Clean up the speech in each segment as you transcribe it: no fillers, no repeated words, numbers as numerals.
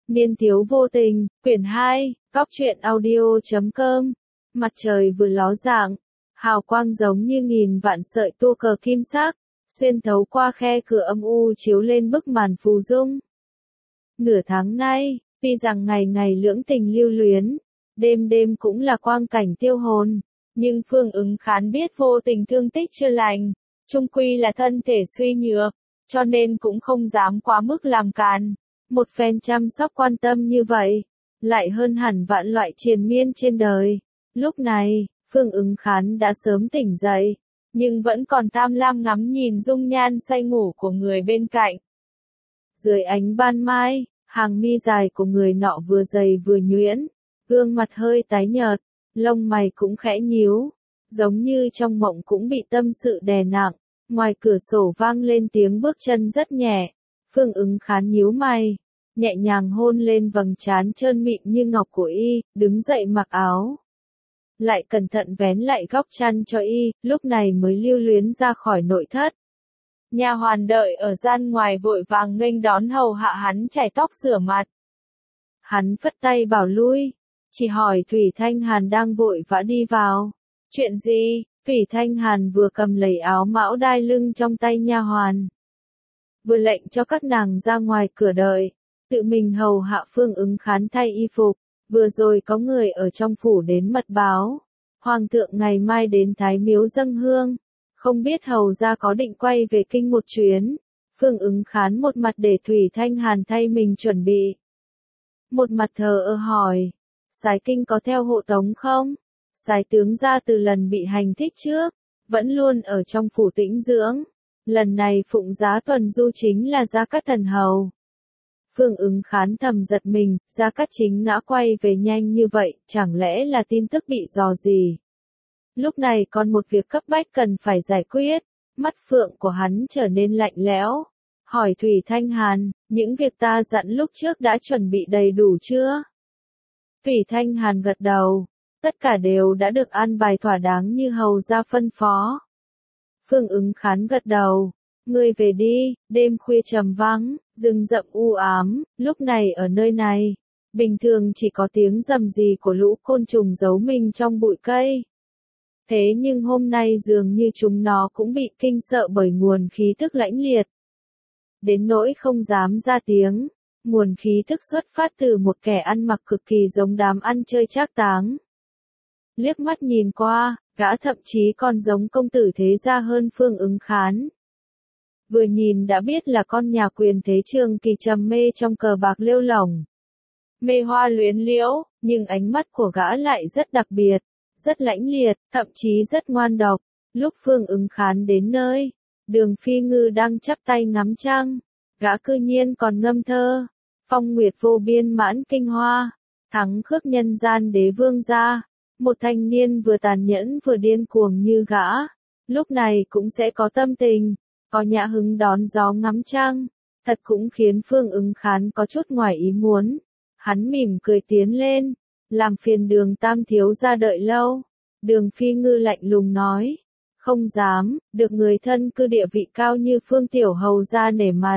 Niên thiếu vô tình, quyển 2, góc truyện audio.com. Mặt trời vừa ló dạng, hào quang giống như nghìn vạn sợi tua cờ kim sắc, xuyên thấu qua khe cửa âm u chiếu lên bức màn phù dung. Nửa tháng nay, tuy rằng ngày ngày lưỡng tình lưu luyến, đêm đêm cũng là quang cảnh tiêu hồn, nhưng Phương Ứng Khán biết vô tình thương tích chưa lành, chung quy là thân thể suy nhược, cho nên cũng không dám quá mức làm càn. Một phen chăm sóc quan tâm như vậy, lại hơn hẳn vạn loại triền miên trên đời. Lúc này, Phương Ứng Khán đã sớm tỉnh dậy, nhưng vẫn còn tham lam ngắm nhìn dung nhan say ngủ của người bên cạnh. Dưới ánh ban mai, hàng mi dài của người nọ vừa dày vừa nhuyễn, gương mặt hơi tái nhợt, lông mày cũng khẽ nhíu, giống như trong mộng cũng bị tâm sự đè nặng. Ngoài cửa sổ vang lên tiếng bước chân rất nhẹ. Phương Ứng Khán nhíu mày, nhẹ nhàng hôn lên vầng trán trơn mịn như ngọc của y, đứng dậy mặc áo. Lại cẩn thận vén lại góc chăn cho y, lúc này mới lưu luyến ra khỏi nội thất. Nha hoàn đợi ở gian ngoài vội vàng nghênh đón hầu hạ hắn chải tóc rửa mặt. Hắn phất tay bảo lui, chỉ hỏi Thủy Thanh Hàn đang vội vã đi vào. Chuyện gì? Thủy Thanh Hàn vừa cầm lấy áo mão đai lưng trong tay nha hoàn, vừa lệnh cho các nàng ra ngoài cửa đợi, tự mình hầu hạ Phương Ứng Khán thay y phục. Vừa rồi có người ở trong phủ đến mật báo, hoàng thượng ngày mai đến Thái Miếu dâng hương, không biết hầu gia có định quay về kinh một chuyến. Phương Ứng Khán một mặt để Thủy Thanh Hàn thay mình chuẩn bị, một mặt thờ ơ hỏi, Sái kinh có theo hộ tống không? Sái tướng gia từ lần bị hành thích trước, vẫn luôn ở trong phủ tĩnh dưỡng. Lần này phụng giá tuần du chính là Gia Cát Thần hầu. Phương Ứng Khán thầm giật mình, Gia Cát Chính ngã quay về nhanh như vậy, chẳng lẽ là tin tức bị dò gì? Lúc này còn một việc cấp bách cần phải giải quyết, mắt phượng của hắn trở nên lạnh lẽo. Hỏi Thủy Thanh Hàn, những việc ta dặn lúc trước đã chuẩn bị đầy đủ chưa? Thủy Thanh Hàn gật đầu, tất cả đều đã được an bài thỏa đáng như hầu gia phân phó. Phương Ứng Khán gật đầu, ngươi về đi, đêm khuya trầm vắng, rừng rậm u ám, lúc này ở nơi này, bình thường chỉ có tiếng rầm rì của lũ côn trùng giấu mình trong bụi cây. Thế nhưng hôm nay dường như chúng nó cũng bị kinh sợ bởi nguồn khí tức lãnh liệt. Đến nỗi không dám ra tiếng, nguồn khí tức xuất phát từ một kẻ ăn mặc cực kỳ giống đám ăn chơi trác táng. Liếc mắt nhìn qua, gã thậm chí còn giống công tử thế gia hơn Phương Ứng Khán. Vừa nhìn đã biết là con nhà quyền thế Trường Kỳ trầm mê trong cờ bạc lêu lổng. Mê hoa luyến liễu, nhưng ánh mắt của gã lại rất đặc biệt, rất lãnh liệt, thậm chí rất ngoan độc. Lúc Phương Ứng Khán đến nơi, Đường Phi Ngư đang chắp tay ngắm trăng, gã cư nhiên còn ngâm thơ, phong nguyệt vô biên mãn kinh hoa, thắng khước nhân gian đế vương gia. Một thanh niên vừa tàn nhẫn vừa điên cuồng như gã, lúc này cũng sẽ có tâm tình, có nhã hứng đón gió ngắm trăng, thật cũng khiến Phương Ứng Khán có chút ngoài ý muốn. Hắn mỉm cười tiến lên, làm phiền Đường tam thiếu gia đợi lâu. Đường Phi Ngư lạnh lùng nói, không dám, được người thân cư địa vị cao như Phương tiểu hầu gia nể mặt.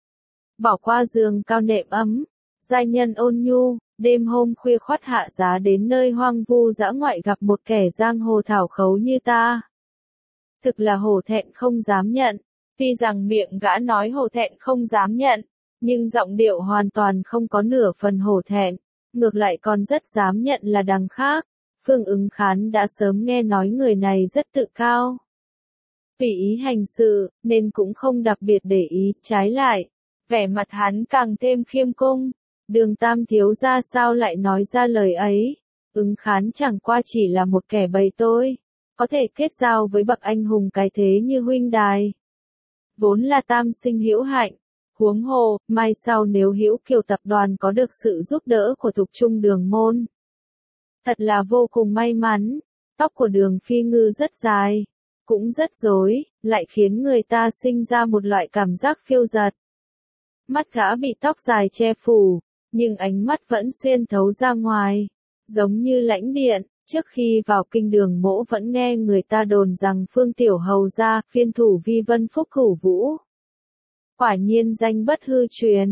Bỏ qua giường cao nệm ấm, giai nhân ôn nhu. Đêm hôm khuya khoắt hạ giá đến nơi hoang vu dã ngoại gặp một kẻ giang hồ thảo khấu như ta. Thực là hổ thẹn không dám nhận, tuy rằng miệng gã nói hổ thẹn không dám nhận, nhưng giọng điệu hoàn toàn không có nửa phần hổ thẹn, ngược lại còn rất dám nhận là đằng khác. Phương Ứng Khán đã sớm nghe nói người này rất tự cao, tùy ý hành sự, nên cũng không đặc biệt để ý, trái lại, vẻ mặt hắn càng thêm khiêm cung. Đường tam thiếu gia sao lại nói ra lời ấy? Ứng Khán chẳng qua chỉ là một kẻ bầy tôi, có thể kết giao với bậc anh hùng cái thế như huynh đài, vốn là tam sinh hữu hạnh. Huống hồ, mai sau nếu Hữu Kiều tập đoàn có được sự giúp đỡ của Thục Trung Đường môn, thật là vô cùng may mắn. Tóc của Đường Phi Ngư rất dài, cũng rất rối, lại khiến người ta sinh ra một loại cảm giác phiêu dật. Mắt gã bị tóc dài che phủ, nhưng ánh mắt vẫn xuyên thấu ra ngoài, giống như lãnh điện. Trước khi vào kinh Đường Mỗ vẫn nghe người ta đồn rằng Phương tiểu hầu gia, phiên thủ vi vân phúc cửu vũ. Quả nhiên danh bất hư truyền.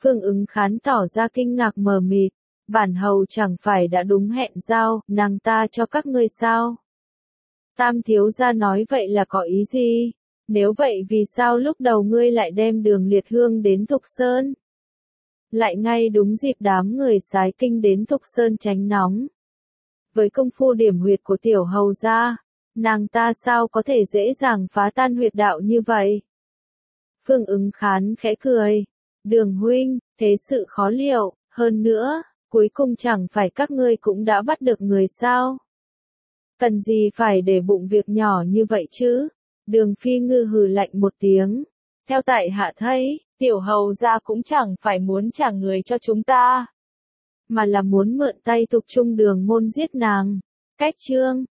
Phương Ứng Khán tỏ ra kinh ngạc mờ mịt, bản hầu chẳng phải đã đúng hẹn giao, nàng ta cho các ngươi sao? Tam thiếu gia nói vậy là có ý gì? Nếu vậy vì sao lúc đầu ngươi lại đem Đường Liệt Hương đến Thục Sơn? Lại ngay đúng dịp đám người sái kinh đến Thục Sơn tránh nóng. Với công phu điểm huyệt của tiểu hầu gia, nàng ta sao có thể dễ dàng phá tan huyệt đạo như vậy? Phương Ứng Khán khẽ cười. Đường huynh, thế sự khó liệu, hơn nữa, cuối cùng chẳng phải các ngươi cũng đã bắt được người sao? Cần gì phải để bụng việc nhỏ như vậy chứ? Đường Phi Ngư hừ lạnh một tiếng. Theo tại hạ thấy, tiểu hầu gia cũng chẳng phải muốn trả người cho chúng ta, mà là muốn mượn tay Tục Trung Đường môn giết nàng. Cách chương